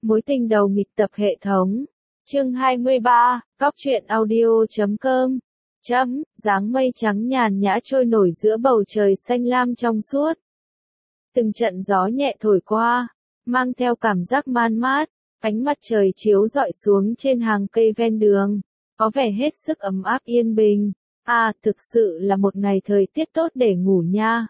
Mối tình đầu nghịch tập hệ thống. Chương 23, Cóc truyện audio.com. Dáng mây trắng nhàn nhã trôi nổi giữa bầu trời xanh lam trong suốt. Từng trận gió nhẹ thổi qua, mang theo cảm giác man mát, ánh mặt trời chiếu rọi xuống trên hàng cây ven đường, có vẻ hết sức ấm áp yên bình. Thực sự là một ngày thời tiết tốt để ngủ nha.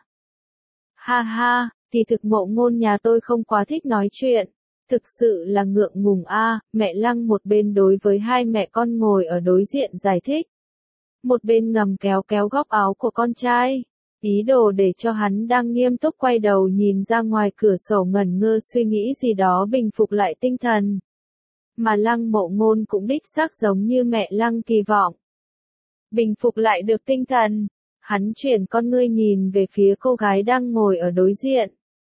Ha ha, thì thực Mộ Ngôn nhà tôi không quá thích nói chuyện. Thực sự là ngượng ngùng mẹ Lăng một bên đối với hai mẹ con ngồi ở đối diện giải thích. Một bên ngầm kéo kéo góc áo của con trai, ý đồ để cho hắn đang nghiêm túc quay đầu nhìn ra ngoài cửa sổ ngẩn ngơ suy nghĩ gì đó bình phục lại tinh thần. Mà Lăng Mộ Ngôn cũng đích xác giống như mẹ Lăng kỳ vọng. Bình phục lại được tinh thần, hắn chuyển con ngươi nhìn về phía cô gái đang ngồi ở đối diện.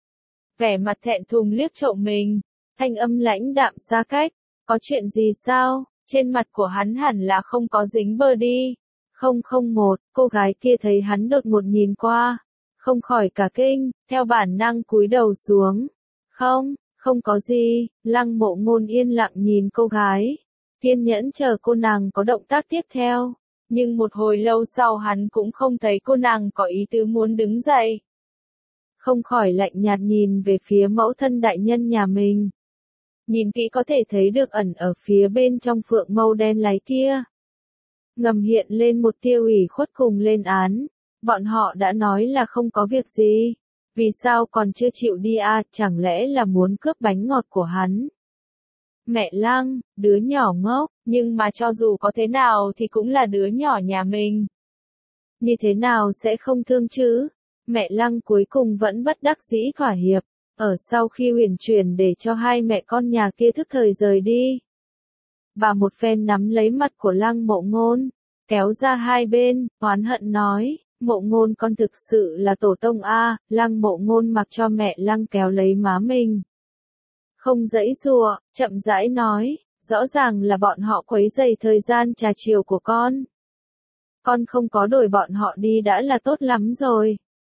Vẻ mặt thẹn thùng liếc trộm mình, thanh âm lãnh đạm xa cách, có chuyện gì sao, trên mặt của hắn hẳn là không có dính bơ đi. 001, cô gái kia thấy hắn đột ngột nhìn qua, không khỏi cả kinh, theo bản năng cúi đầu xuống. Không có gì, Lăng Mộ Ngôn yên lặng nhìn cô gái, kiên nhẫn chờ cô nàng có động tác tiếp theo. Nhưng một hồi lâu sau hắn cũng không thấy cô nàng có ý tứ muốn đứng dậy. Không khỏi lạnh nhạt nhìn về phía mẫu thân đại nhân nhà mình. Nhìn kỹ có thể thấy được ẩn ở phía bên trong phượng mâu đen láy kia. Ngầm hiện lên một tia ủy khuất cùng lên án. Bọn họ đã nói là không có việc gì. Vì sao còn chưa chịu đi chẳng lẽ là muốn cướp bánh ngọt của hắn? Mẹ Lăng, đứa nhỏ ngốc, nhưng mà cho dù có thế nào thì cũng là đứa nhỏ nhà mình. Như thế nào sẽ không thương chứ? Mẹ Lăng cuối cùng vẫn bất đắc dĩ thỏa hiệp, ở sau khi huyền chuyển để cho hai mẹ con nhà kia thức thời rời đi. Bà một phen nắm lấy mặt của Lăng Mộ Ngôn, kéo ra hai bên, oán hận nói, Mộ Ngôn con thực sự là tổ tông Lăng Mộ Ngôn mặc cho mẹ Lăng kéo lấy má mình. Không giãy giụa, chậm rãi nói, rõ ràng là bọn họ quấy rầy thời gian trà chiều của con. Con không có đuổi bọn họ đi đã là tốt lắm rồi.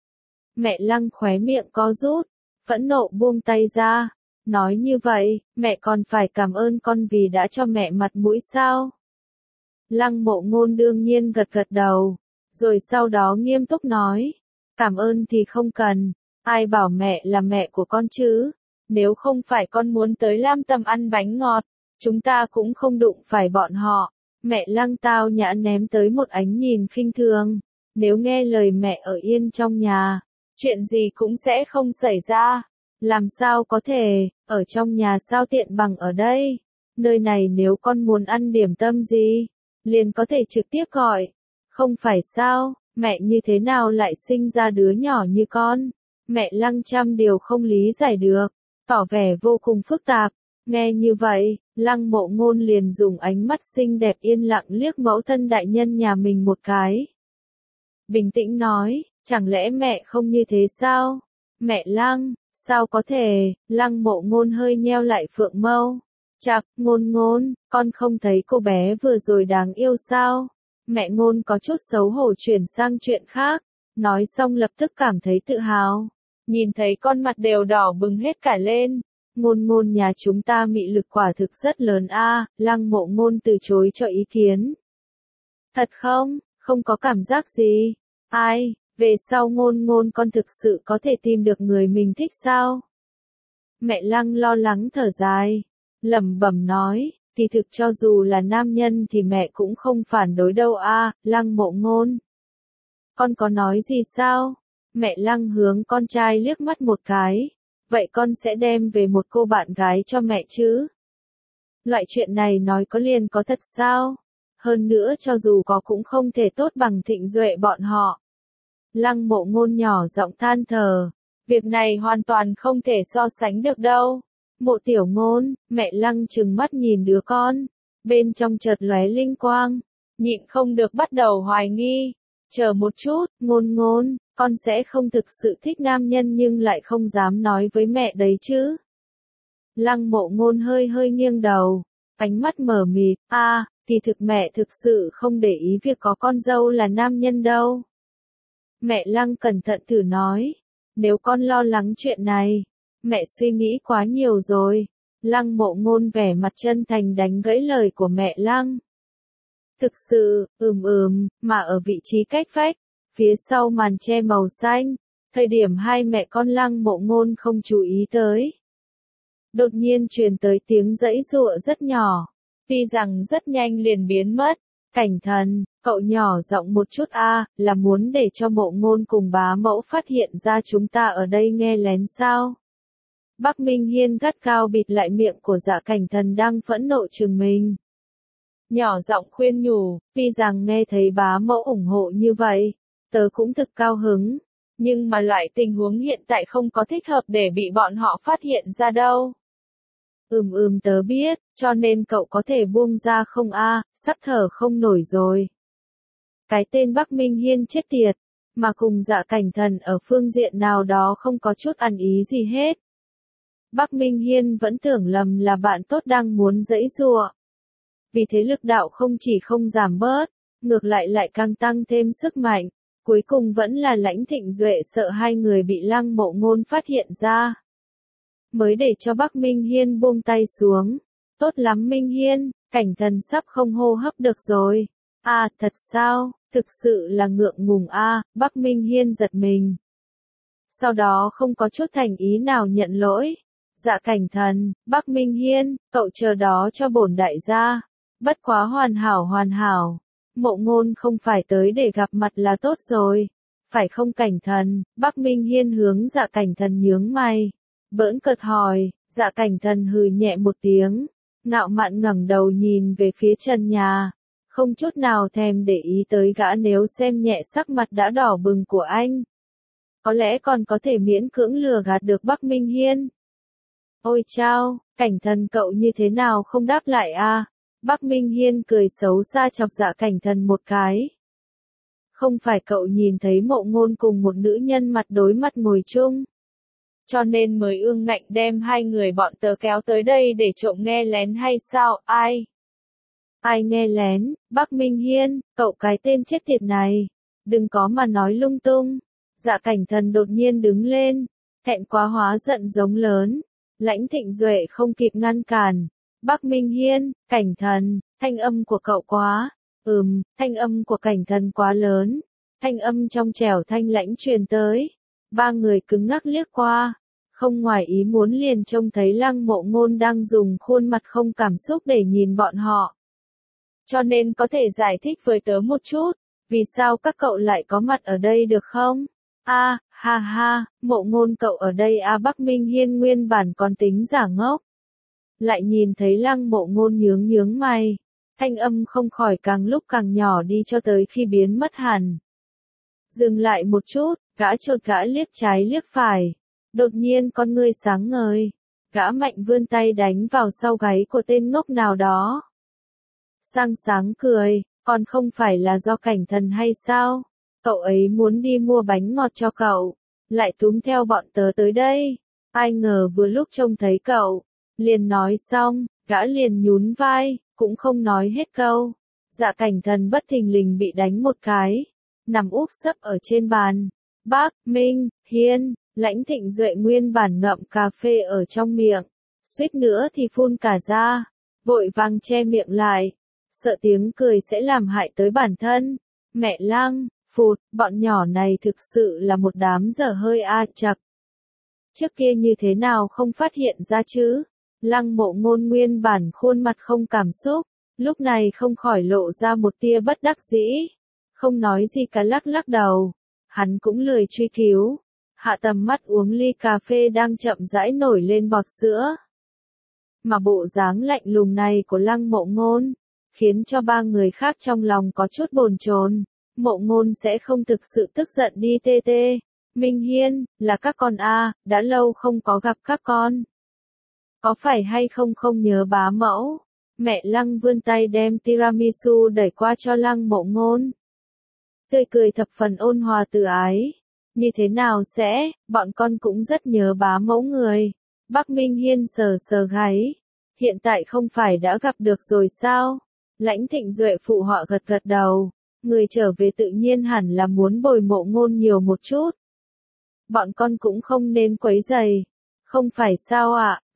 Mẹ Lăng khóe miệng co rút, phẫn nộ buông tay ra, nói như vậy, mẹ còn phải cảm ơn con vì đã cho mẹ mặt mũi sao? Lăng Mộ Ngôn đương nhiên gật gật đầu, rồi sau đó nghiêm túc nói, cảm ơn thì không cần, ai bảo mẹ là mẹ của con chứ? Nếu không phải con muốn tới Lam Tầm ăn bánh ngọt, chúng ta cũng không đụng phải bọn họ. Mẹ Lăng tao nhã ném tới một ánh nhìn khinh thường. Nếu nghe lời mẹ ở yên trong nhà, chuyện gì cũng sẽ không xảy ra. Làm sao có thể, ở trong nhà sao tiện bằng ở đây. Nơi này nếu con muốn ăn điểm tâm gì, liền có thể trực tiếp gọi. Không phải sao, mẹ như thế nào lại sinh ra đứa nhỏ như con. Mẹ Lăng trăm điều không lý giải được, tỏ vẻ vô cùng phức tạp. Nghe như vậy, Lăng Mộ Ngôn liền dùng ánh mắt xinh đẹp yên lặng liếc mẫu thân đại nhân nhà mình một cái. Bình tĩnh nói, chẳng lẽ mẹ không như thế sao? Mẹ Lăng, sao có thể? Lăng Mộ Ngôn hơi nheo lại phượng mâu. Chạc, Ngôn, con không thấy cô bé vừa rồi đáng yêu sao? Mẹ Ngôn có chút xấu hổ chuyển sang chuyện khác, nói xong lập tức cảm thấy tự hào. Nhìn thấy con mặt đều đỏ bừng hết cả lên. Ngôn nhà chúng ta mị lực quả thực rất lớn Lăng Mộ Ngôn từ chối cho ý kiến. Thật không có cảm giác gì. Về sau Ngôn con thực sự có thể tìm được người mình thích sao? Mẹ Lăng lo lắng thở dài, lẩm bẩm nói, thì thực cho dù là nam nhân thì mẹ cũng không phản đối đâu Lăng Mộ Ngôn. Con có nói gì sao? Mẹ Lăng hướng con trai liếc mắt một cái. Vậy con sẽ đem về một cô bạn gái cho mẹ chứ? Loại chuyện này nói có liền có thật sao? Hơn nữa cho dù có cũng không thể tốt bằng Thịnh Duệ bọn họ. Lăng Mộ Ngôn nhỏ giọng than thở. Việc này hoàn toàn không thể so sánh được đâu. Mộ Tiểu Ngôn, mẹ Lăng trừng mắt nhìn đứa con. Bên trong chợt lóe linh quang. Nhịn không được bắt đầu hoài nghi. Chờ một chút, Ngôn, con sẽ không thực sự thích nam nhân nhưng lại không dám nói với mẹ đấy chứ. Lăng Mộ Ngôn hơi nghiêng đầu, ánh mắt mờ mịt, thì thực mẹ thực sự không để ý việc có con dâu là nam nhân đâu. Mẹ Lăng cẩn thận thử nói, nếu con lo lắng chuyện này, mẹ suy nghĩ quá nhiều rồi. Lăng Mộ Ngôn vẻ mặt chân thành đánh gãy lời của mẹ Lăng. Thực sự, mà ở vị trí cách vách, phía sau màn che màu xanh, thời điểm hai mẹ con Lăng Mộ Ngôn không chú ý tới. Đột nhiên truyền tới tiếng giãy giụa rất nhỏ, tuy rằng rất nhanh liền biến mất. Cảnh Thần, cậu nhỏ giọng một chút là muốn để cho Mộ Ngôn cùng bá mẫu phát hiện ra chúng ta ở đây nghe lén sao? Bắc Minh Hiên gắt cao bịt lại miệng của Dạ Cảnh Thần đang phẫn nộ trừng mình. Nhỏ giọng khuyên nhủ, tuy rằng nghe thấy bá mẫu ủng hộ như vậy, tớ cũng thực cao hứng, nhưng mà loại tình huống hiện tại không có thích hợp để bị bọn họ phát hiện ra đâu. Tớ biết, cho nên cậu có thể buông ra không sắp thở không nổi rồi. Cái tên Bắc Minh Hiên chết tiệt, mà cùng Dạ Cảnh Thần ở phương diện nào đó không có chút ăn ý gì hết. Bắc Minh Hiên vẫn tưởng lầm là bạn tốt đang muốn giãy giụa. Vì thế lực đạo không chỉ không giảm bớt, ngược lại càng tăng thêm sức mạnh, cuối cùng vẫn là Lãnh Thịnh Duệ sợ hai người bị Lăng Mộ Ngôn phát hiện ra. Mới để cho Bắc Minh Hiên buông tay xuống. Tốt lắm Minh Hiên, Cảnh Thần sắp không hô hấp được rồi. Thật sao, thực sự là ngượng ngùng Bắc Minh Hiên giật mình. Sau đó không có chút thành ý nào nhận lỗi. Dạ Cảnh Thần, Bắc Minh Hiên, cậu chờ đó cho bổn đại gia. Bất quá hoàn hảo. Mộ Ngôn không phải tới để gặp mặt là tốt rồi. Phải không Cảnh Thần? Bắc Minh Hiên hướng Dạ Cảnh Thần nhướng mày. Bỡn cợt hỏi, Dạ Cảnh Thần hừ nhẹ một tiếng. Ngạo mạn ngẩng đầu nhìn về phía trần nhà. Không chút nào thèm để ý tới gã nếu xem nhẹ sắc mặt đã đỏ bừng của anh. Có lẽ còn có thể miễn cưỡng lừa gạt được Bắc Minh Hiên. Ôi chao, Cảnh Thần cậu như thế nào không đáp lại Bắc Minh Hiên cười xấu xa chọc Dạ Cảnh Thần một cái. Không phải cậu nhìn thấy Mộ Ngôn cùng một nữ nhân mặt đối mặt ngồi chung, cho nên mới ương ngạnh đem hai người bọn tớ kéo tới đây để trộm nghe lén hay sao? Ai nghe lén? Bắc Minh Hiên, cậu cái tên chết tiệt này, đừng có mà nói lung tung. Dạ Cảnh Thần đột nhiên đứng lên, thẹn quá hóa giận giống lớn. Lãnh Thịnh Duệ không kịp ngăn cản. Bắc Minh Hiên, Cảnh Thần, thanh âm của cậu quá. Thanh âm của Cảnh Thần quá lớn. Thanh âm trong trẻo thanh lãnh truyền tới. Ba người cứng ngắc liếc qua. Không ngoài ý muốn liền trông thấy Lăng Mộ Ngôn đang dùng khuôn mặt không cảm xúc để nhìn bọn họ. Cho nên có thể giải thích với tớ một chút, vì sao các cậu lại có mặt ở đây được không? Ha, Mộ Ngôn cậu ở đây Bắc Minh Hiên nguyên bản còn tính giả ngốc. Lại nhìn thấy Lăng Mộ Ngôn nhướng mày, thanh âm không khỏi càng lúc càng nhỏ đi cho tới khi biến mất hẳn. Dừng lại một chút, gã chột gã liếc trái liếc phải. Đột nhiên con ngươi sáng ngời, gã mạnh vươn tay đánh vào sau gáy của tên ngốc nào đó. Sáng cười, còn không phải là do Cảnh Thần hay sao? Cậu ấy muốn đi mua bánh ngọt cho cậu, lại túm theo bọn tớ tới đây. Ai ngờ vừa lúc trông thấy cậu, liền nói xong, gã liền nhún vai, cũng không nói hết câu. Dạ Cảnh Thần bất thình lình bị đánh một cái, nằm úp sấp ở trên bàn. Bắc Minh Hiên, Lãnh Thịnh Duệ nguyên bản ngậm cà phê ở trong miệng, suýt nữa thì phun cả ra, vội vàng che miệng lại, sợ tiếng cười sẽ làm hại tới bản thân. Mẹ Lăng, bọn nhỏ này thực sự là một đám dở hơi chậc. Trước kia như thế nào không phát hiện ra chứ? Lăng Mộ Ngôn nguyên bản khuôn mặt không cảm xúc, lúc này không khỏi lộ ra một tia bất đắc dĩ. Không nói gì cả lắc đầu, hắn cũng lười truy cứu. Hạ tầm mắt uống ly cà phê đang chậm rãi nổi lên bọt sữa. Mà bộ dáng lạnh lùng này của Lăng Mộ Ngôn, khiến cho ba người khác trong lòng có chút bồn chồn. Mộ Ngôn sẽ không thực sự tức giận đi tê. Minh Hiên, là các con đã lâu không có gặp các con. Có phải hay không nhớ bá mẫu? Mẹ Lăng vươn tay đem tiramisu đẩy qua cho Lăng Mộ Ngôn. Tươi cười thập phần ôn hòa từ ái. Như thế nào sẽ, bọn con cũng rất nhớ bá mẫu người. Bắc Minh Hiên sờ gáy. Hiện tại không phải đã gặp được rồi sao? Lãnh Thịnh Duệ phụ họ gật đầu. Người trở về tự nhiên hẳn là muốn bồi Mộ Ngôn nhiều một chút. Bọn con cũng không nên quấy rầy. Không phải sao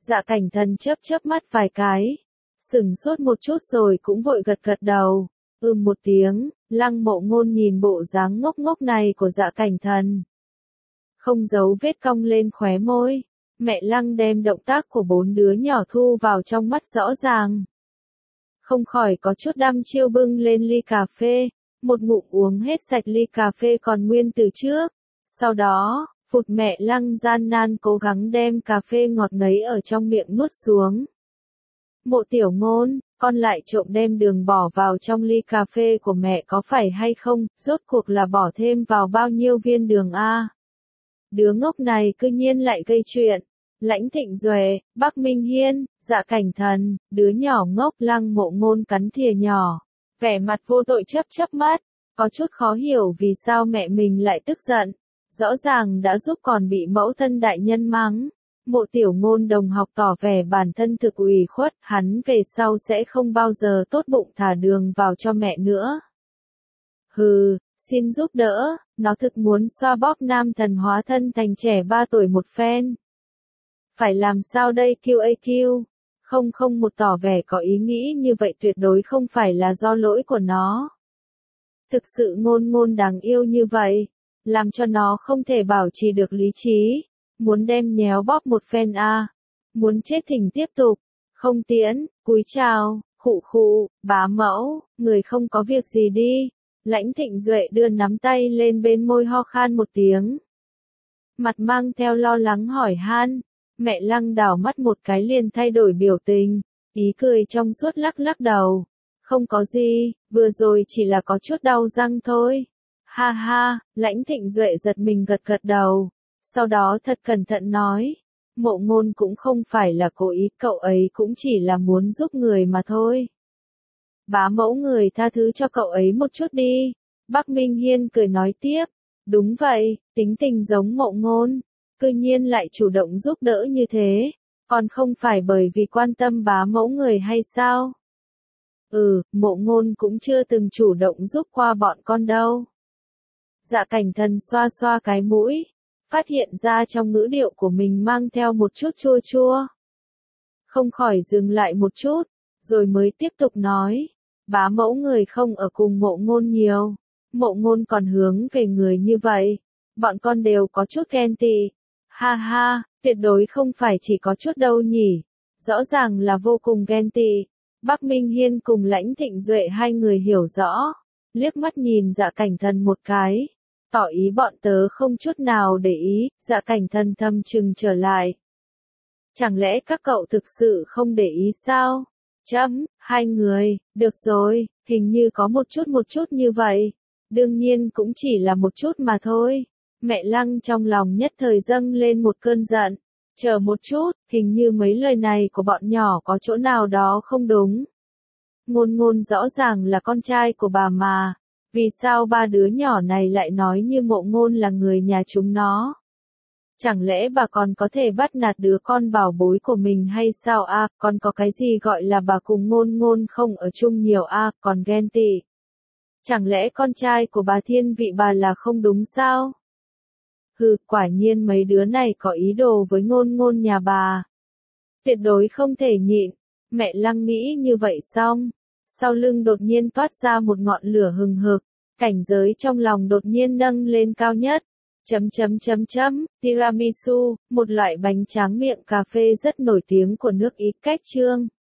Dạ Cảnh Thần chớp chớp mắt vài cái, sững sốt một chút rồi cũng vội gật gật đầu, một tiếng. Lăng Mộ Ngôn nhìn bộ dáng ngốc ngốc này của Dạ Cảnh Thần, không giấu vết cong lên khóe môi. Mẹ Lăng đem động tác của bốn đứa nhỏ thu vào trong mắt rõ ràng, không khỏi có chút đăm chiêu bưng lên ly cà phê, một ngụm uống hết sạch ly cà phê còn nguyên từ trước. Sau đó, phụt, mẹ Lăng gian nan cố gắng đem cà phê ngọt ngấy ở trong miệng nuốt xuống. Mộ Tiểu Ngôn, con lại trộm đem đường bỏ vào trong ly cà phê của mẹ có phải hay không, rốt cuộc là bỏ thêm vào bao nhiêu viên đường a? Đứa ngốc này cư nhiên lại gây chuyện. Lãnh Thịnh Duệ, Bắc Minh Hiên, Dạ Cảnh Thần, đứa nhỏ ngốc. Lăng Mộ Ngôn cắn thìa nhỏ, vẻ mặt vô tội chớp chớp mắt, có chút khó hiểu vì sao mẹ mình lại tức giận. Rõ ràng đã giúp còn bị mẫu thân đại nhân mắng. Mộ Tiểu Ngôn đồng học tỏ vẻ bản thân thực ủy khuất, hắn về sau sẽ không bao giờ tốt bụng thả đường vào cho mẹ nữa. Hừ, xin giúp đỡ, nó thực muốn xoa bóp nam thần hóa thân thành trẻ 3 tuổi một phen. Phải làm sao đây QAQ? Không, một tỏ vẻ có ý nghĩ như vậy tuyệt đối không phải là do lỗi của nó. Thực sự Ngôn Ngôn đáng yêu như vậy, làm cho nó không thể bảo trì được lý trí, muốn đem nhéo bóp một phen a, muốn chết thỉnh tiếp tục, không tiễn, cúi chào, khụ, bá mẫu, người không có việc gì đi. Lãnh Thịnh Duệ đưa nắm tay lên bên môi ho khan một tiếng, mặt mang theo lo lắng hỏi han. Mẹ Lăng đảo mắt một cái liền thay đổi biểu tình, ý cười trong suốt lắc lắc đầu. Không có gì, vừa rồi chỉ là có chút đau răng thôi. Ha ha, Lãnh Thịnh Duệ giật mình gật gật đầu, sau đó thật cẩn thận nói. Mộ Ngôn cũng không phải là cố ý, cậu ấy cũng chỉ là muốn giúp người mà thôi. Bá mẫu, người tha thứ cho cậu ấy một chút đi. Bắc Minh Hiên cười nói tiếp. Đúng vậy, tính tình giống Mộ Ngôn, cư nhiên lại chủ động giúp đỡ như thế, còn không phải bởi vì quan tâm bá mẫu người hay sao? Mộ Ngôn cũng chưa từng chủ động giúp qua bọn con đâu. Dạ Cảnh Thần xoa xoa cái mũi, phát hiện ra trong ngữ điệu của mình mang theo một chút chua chua. Không khỏi dừng lại một chút, rồi mới tiếp tục nói. Bá mẫu người không ở cùng Mộ Ngôn nhiều, Mộ Ngôn còn hướng về người như vậy, bọn con đều có chút ghen tị. Ha ha, tuyệt đối không phải chỉ có chút đâu nhỉ, rõ ràng là vô cùng ghen tị. Bắc Minh Hiên cùng Lãnh Thịnh Duệ hai người hiểu rõ, liếc mắt nhìn Dạ Cảnh Thần một cái, tỏ ý bọn tớ không chút nào để ý. Dạ Cảnh Thần thầm chừng trở lại. Chẳng lẽ các cậu thực sự không để ý sao? Hai người, được rồi, hình như có một chút như vậy. Đương nhiên cũng chỉ là một chút mà thôi. Mẹ Lăng trong lòng nhất thời dâng lên một cơn giận. Chờ một chút, hình như mấy lời này của bọn nhỏ có chỗ nào đó không đúng. Ngôn Ngôn rõ ràng là con trai của bà mà, vì sao ba đứa nhỏ này lại nói như Mộ Ngôn là người nhà chúng nó? Chẳng lẽ bà còn có thể bắt nạt đứa con bảo bối của mình hay sao a? Còn có cái gì gọi là bà cùng Ngôn Ngôn không ở chung nhiều a, còn ghen tị? Chẳng lẽ con trai của bà thiên vị bà là không đúng sao? Quả nhiên mấy đứa này có ý đồ với Ngôn Ngôn nhà bà. Tuyệt đối không thể nhịn. Mẹ Lăng nghĩ như vậy xong, sau lưng đột nhiên toát ra một ngọn lửa hừng hực, cảnh giới trong lòng đột nhiên nâng lên cao nhất. Tiramisu, một loại bánh tráng miệng cà phê rất nổi tiếng của nước Ý cách Trương.